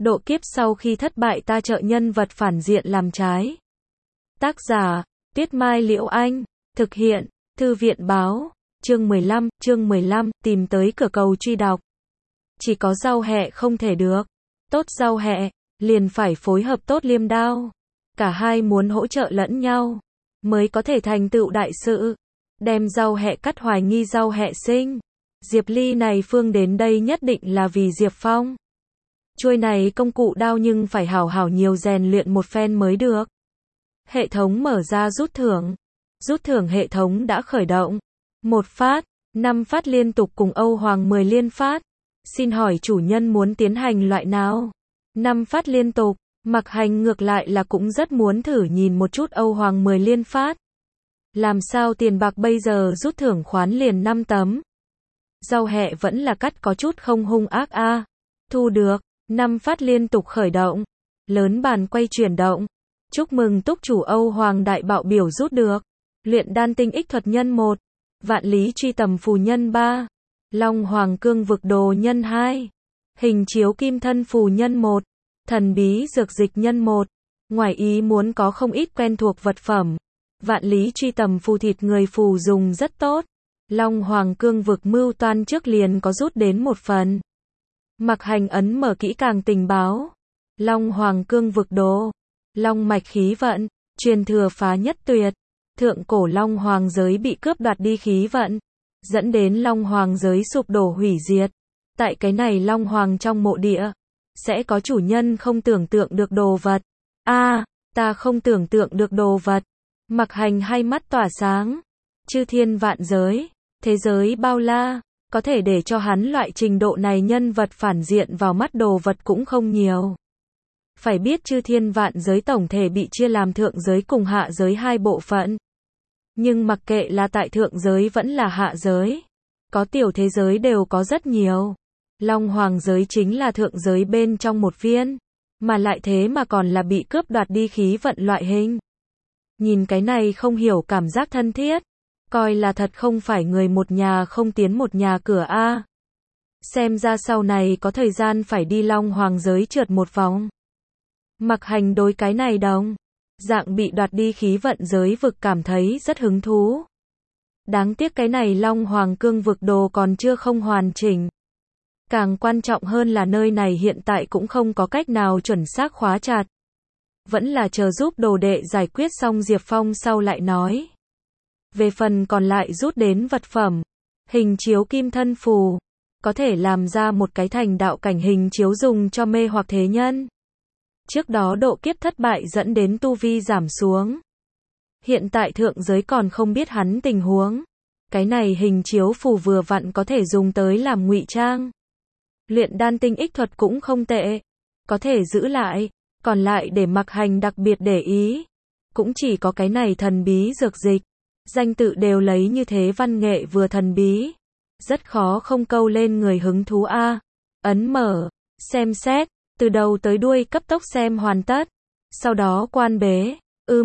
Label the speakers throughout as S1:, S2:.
S1: Độ kiếp sau khi thất bại ta trợ nhân vật phản diện làm trái. Tác giả, Tuyết Mai Liễu Anh. Thực hiện, Thư viện Báo. Chương 15, tìm tới cửa cầu truy đọc. Chỉ có giao hẹ không thể được. Tốt giao hẹ, liền phải phối hợp tốt Liêm Đao. Cả hai muốn hỗ trợ lẫn nhau, mới có thể thành tựu đại sự. Đem giao hẹ cắt hoài nghi giao hẹ sinh. Diệp Ly này phương đến đây nhất định là vì Diệp Phong. Chuôi này công cụ đao nhưng phải hảo hảo nhiều rèn luyện một phen mới được. Hệ thống mở ra rút thưởng. Rút thưởng hệ thống đã khởi động. 1 phát, 5 phát liên tục cùng Âu Hoàng 10 liên phát. Xin hỏi chủ nhân muốn tiến hành loại nào? 5 phát liên tục, Mặc Hành ngược lại là cũng rất muốn thử nhìn một chút Âu Hoàng 10 liên phát. Làm sao tiền bạc bây giờ rút thưởng khoán liền 5 tấm. Giao hẹ vẫn là cắt có chút không hung ác a. Thu được, 5 phát liên tục khởi động. Lớn bàn quay chuyển động. Chúc mừng túc chủ Âu Hoàng đại bạo biểu rút được. Luyện đan tinh ích thuật nhân 1. Vạn lý truy tầm phù nhân 3. Long Hoàng cương vực đồ nhân 2. Hình chiếu kim thân phù nhân 1. Thần bí dược dịch nhân 1. Ngoài ý muốn có không ít quen thuộc vật phẩm. Vạn lý truy tầm phù thịt người phù dùng rất tốt. Long Hoàng cương vực mưu toan trước liền có rút đến một phần. Mặc Hành ấn mở kỹ càng tình báo. Long Hoàng cương vực đồ. Long mạch khí vận. Truyền thừa phá nhất tuyệt. Thượng cổ Long Hoàng giới bị cướp đoạt đi khí vận. Dẫn đến Long Hoàng giới sụp đổ hủy diệt. Tại cái này Long Hoàng trong mộ địa. Sẽ có chủ nhân không tưởng tượng được đồ vật. Ta không tưởng tượng được đồ vật. Mặc Hành hai mắt tỏa sáng. Chư thiên vạn giới. Thế giới bao la. Có thể để cho hắn loại trình độ này nhân vật phản diện vào mắt đồ vật cũng không nhiều. Phải biết chư thiên vạn giới tổng thể bị chia làm thượng giới cùng hạ giới hai bộ phận. Nhưng mặc kệ là tại thượng giới vẫn là hạ giới. Có tiểu thế giới đều có rất nhiều. Long Hoàng giới chính là thượng giới bên trong một viên. Mà lại thế mà còn là bị cướp đoạt đi khí vận loại hình. Nhìn cái này không hiểu cảm giác thân thiết. Coi là thật không phải người một nhà không tiến một nhà cửa a. Xem ra sau này có thời gian phải đi Long Hoàng giới trượt một vòng. Mặc Hành đối cái này đồng dạng bị đoạt đi khí vận giới vực cảm thấy rất hứng thú. Đáng tiếc cái này Long Hoàng cương vực đồ còn chưa không hoàn chỉnh. Càng quan trọng hơn là nơi này hiện tại cũng không có cách nào chuẩn xác khóa chặt. Vẫn là chờ giúp đồ đệ giải quyết xong Diệp Phong sau lại nói. Về phần còn lại rút đến vật phẩm. Hình chiếu kim thân phù. Có thể làm ra một cái thành đạo cảnh hình chiếu dùng cho mê hoặc thế nhân. Trước đó độ kiếp thất bại dẫn đến tu vi giảm xuống. Hiện tại thượng giới còn không biết hắn tình huống. Cái này hình chiếu phù vừa vặn có thể dùng tới làm ngụy trang. Luyện đan tinh ích thuật cũng không tệ. Có thể giữ lại. Còn lại để Mặc Hành đặc biệt để ý. Cũng chỉ có cái này thần bí dược dịch. Danh tự đều lấy như thế văn nghệ vừa thần bí. Rất khó không câu lên người hứng thú a. Ấn mở. Xem xét. Từ đầu tới đuôi cấp tốc xem hoàn tất. Sau đó quan bế.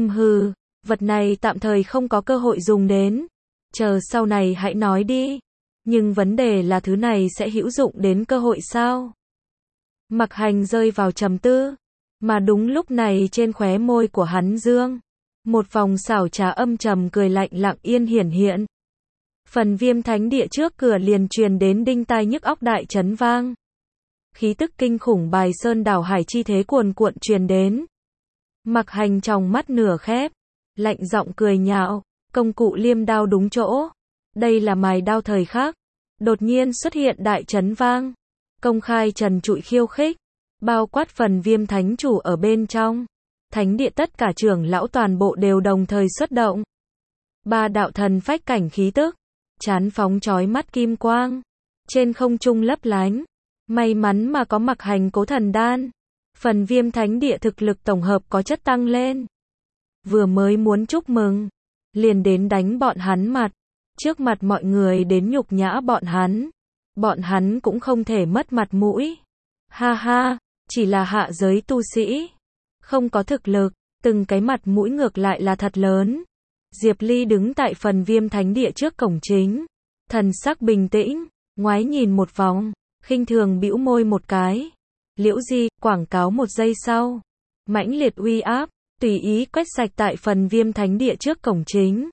S1: Vật này tạm thời không có cơ hội dùng đến. Chờ sau này hãy nói đi. Nhưng vấn đề là thứ này sẽ hữu dụng đến cơ hội sao? Mặc Hành rơi vào trầm tư. Mà đúng lúc này trên khóe môi của hắn dương. Một vòng xảo trá âm trầm cười lạnh lặng yên hiển hiện. Phần Viêm Thánh Địa trước cửa liền truyền đến đinh tai nhức óc đại chấn vang. Khí tức kinh khủng Bài Sơn đảo hải chi thế cuồn cuộn truyền đến. Mặc Hành trong mắt nửa khép, lạnh giọng cười nhạo, công cụ liêm đao đúng chỗ. Đây là mài đao thời khắc. Đột nhiên xuất hiện đại chấn vang. Công khai trần trụi khiêu khích. Bao quát Phần Viêm Thánh chủ ở bên trong. Thánh địa tất cả trưởng lão toàn bộ đều đồng thời xuất động. 3 đạo thần phách cảnh khí tức. Chán phóng chói mắt kim quang. Trên không trung lấp lánh. May mắn mà có Mặc Hành cố thần đan. Phần Viêm Thánh Địa thực lực tổng hợp có chất tăng lên. Vừa mới muốn chúc mừng. Liền đến đánh bọn hắn mặt. Trước mặt mọi người đến nhục nhã bọn hắn. Bọn hắn cũng không thể mất mặt mũi. Ha ha, chỉ là hạ giới tu sĩ. Không có thực lực, từng cái mặt mũi ngược lại là thật lớn. Diệp Ly đứng tại Phần Viêm Thánh Địa trước cổng chính. Thần sắc bình tĩnh, ngoái nhìn một vòng. Khinh thường bĩu môi một cái. Liễu Di, quảng cáo 1 giây sau. Mãnh liệt uy áp, tùy ý quét sạch tại phần Viêm Thánh Địa trước cổng chính.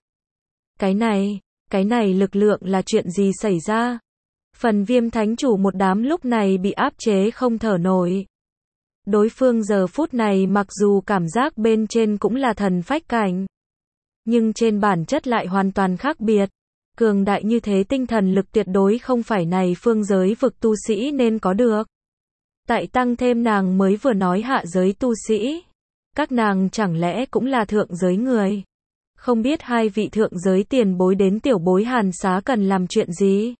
S1: Cái này lực lượng là chuyện gì xảy ra? Phần Viêm Thánh Chủ một đám lúc này bị áp chế không thở nổi. Đối phương giờ phút này mặc dù cảm giác bên trên cũng là thần phách cảnh, nhưng trên bản chất lại hoàn toàn khác biệt. Cường đại như thế tinh thần lực tuyệt đối không phải này phương giới vực tu sĩ nên có được. Tại tăng thêm nàng mới vừa nói hạ giới tu sĩ. Các nàng chẳng lẽ cũng là thượng giới người? Không biết hai vị thượng giới tiền bối đến tiểu bối Hàn Xá cần làm chuyện gì?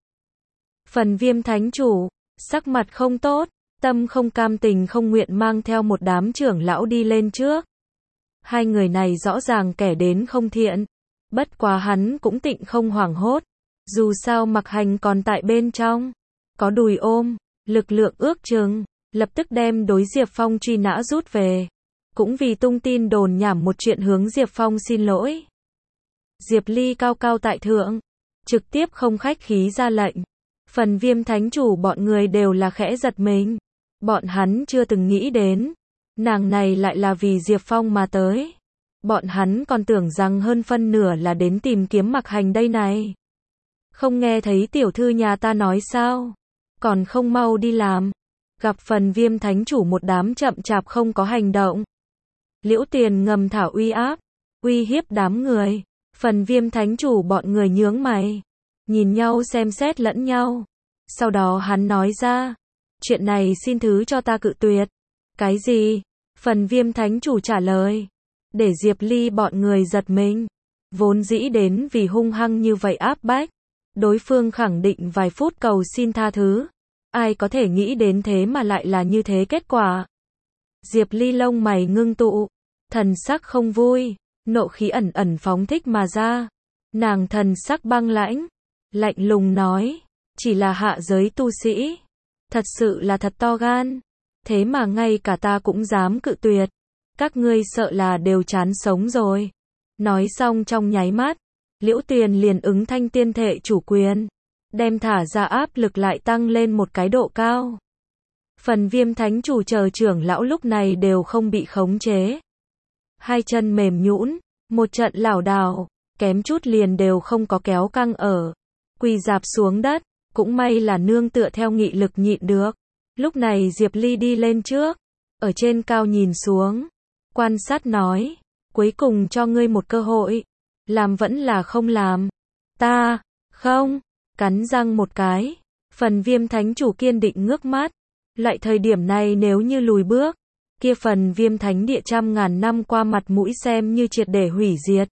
S1: Phần Viêm Thánh Chủ, sắc mặt không tốt, tâm không cam tình không nguyện mang theo một đám trưởng lão đi lên trước. Hai người này rõ ràng kẻ đến không thiện. Bất quá hắn cũng tịnh không hoảng hốt. Dù sao Mặc Hành còn tại bên trong. Có đùi ôm, lực lượng ước chừng, lập tức đem đối Diệp Phong truy nã rút về. Cũng vì tung tin đồn nhảm một chuyện hướng Diệp Phong xin lỗi. Diệp Ly cao cao tại thượng, trực tiếp không khách khí ra lệnh. Phần Viêm Thánh Chủ bọn người đều là khẽ giật mình. Bọn hắn chưa từng nghĩ đến, nàng này lại là vì Diệp Phong mà tới. Bọn hắn còn tưởng rằng hơn phân nửa là đến tìm kiếm Mặc Hành đây này. Không nghe thấy tiểu thư nhà ta nói sao? Còn không mau đi làm. Gặp Phần Viêm Thánh Chủ một đám chậm chạp không có hành động. Liễu Tiền ngầm thả uy áp, uy hiếp đám người. Phần Viêm Thánh Chủ bọn người nhướng mày, nhìn nhau xem xét lẫn nhau. Sau đó hắn nói ra, chuyện này xin thứ cho ta cự tuyệt. Cái gì? Phần Viêm Thánh Chủ trả lời. Để Diệp Ly bọn người giật mình. Vốn dĩ đến vì hung hăng như vậy áp bách. Đối phương khẳng định vài phút cầu xin tha thứ. Ai có thể nghĩ đến thế mà lại là như thế kết quả. Diệp Ly lông mày ngưng tụ, thần sắc không vui, nộ khí ẩn ẩn phóng thích mà ra. Nàng thần sắc băng lãnh, lạnh lùng nói, chỉ là hạ giới tu sĩ. Thật sự là thật to gan. Thế mà ngay cả ta cũng dám cự tuyệt. Các ngươi sợ là đều chán sống rồi. Nói xong trong nháy mắt, Liễu Tuyền liền ứng thanh tiên thể chủ quyền. Đem thả ra áp lực lại tăng lên một cái độ cao. Phần Viêm Thánh Chủ chờ trưởng lão lúc này đều không bị khống chế. Hai chân mềm nhũn, một trận lảo đảo, kém chút liền đều không có kéo căng ở. Quỳ rạp xuống đất, cũng may là nương tựa theo nghị lực nhịn được. Lúc này Diệp Ly đi lên trước, ở trên cao nhìn xuống, quan sát nói, cuối cùng cho ngươi một cơ hội, làm vẫn là không làm. Ta, không, cắn răng một cái, Phần Viêm Thánh Chủ kiên định ngước mắt, lại thời điểm này nếu như lùi bước, kia Phần Viêm Thánh Địa trăm ngàn năm qua mặt mũi xem như triệt để hủy diệt.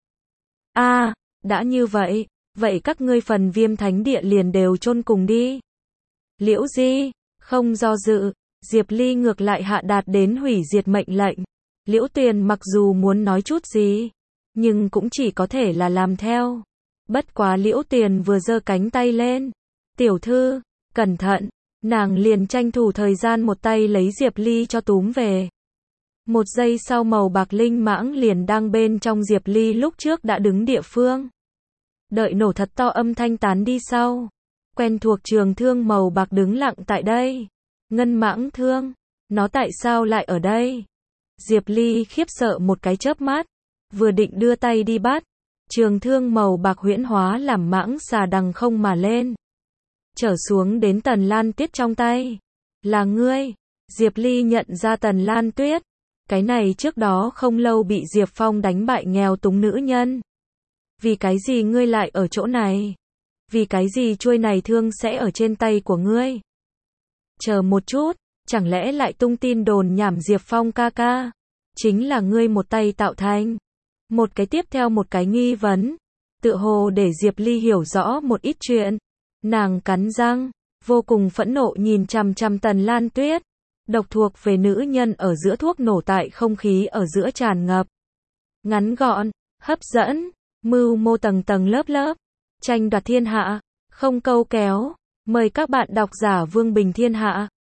S1: Đã như vậy, vậy các ngươi Phần Viêm Thánh Địa liền đều chôn cùng đi. Liễu Di, không do dự, Diệp Ly ngược lại hạ đạt đến hủy diệt mệnh lệnh. Liễu Tuyền mặc dù muốn nói chút gì, nhưng cũng chỉ có thể là làm theo. Bất quá Liễu Tuyền vừa giơ cánh tay lên. Tiểu thư, cẩn thận, nàng liền tranh thủ thời gian một tay lấy Diệp Ly cho túm về. Một giây sau màu bạc linh mãng liền đang bên trong Diệp Ly lúc trước đã đứng địa phương. Đợi nổ thật to âm thanh tán đi sau. Quen thuộc trường thương màu bạc đứng lặng tại đây. Ngân mãng thương, nó tại sao lại ở đây? Diệp Ly khiếp sợ một cái chớp mắt, vừa định đưa tay đi bắt, trường thương màu bạc huyễn hóa làm mãng xà đằng không mà lên, trở xuống đến Tần Lan Tuyết trong tay. Là ngươi? Diệp Ly nhận ra Tần Lan Tuyết, cái này trước đó không lâu bị Diệp Phong đánh bại nghèo túng nữ nhân. Vì cái gì ngươi lại ở chỗ này? Vì cái gì chuôi này thương sẽ ở trên tay của ngươi? Chờ một chút, chẳng lẽ lại tung tin đồn nhảm Diệp Phong ca ca? Chính là ngươi một tay tạo thành. Một cái tiếp theo một cái nghi vấn. Tựa hồ để Diệp Ly hiểu rõ một ít chuyện. Nàng cắn răng, vô cùng phẫn nộ nhìn chằm chằm Tần Lan Tuyết. Độc thuộc về nữ nhân ở giữa thuốc nổ tại không khí ở giữa tràn ngập. Ngắn gọn, hấp dẫn, mưu mô tầng tầng lớp lớp. Tranh đoạt thiên hạ, không câu kéo. Mời các bạn độc giả Vương Bình Thiên Hạ.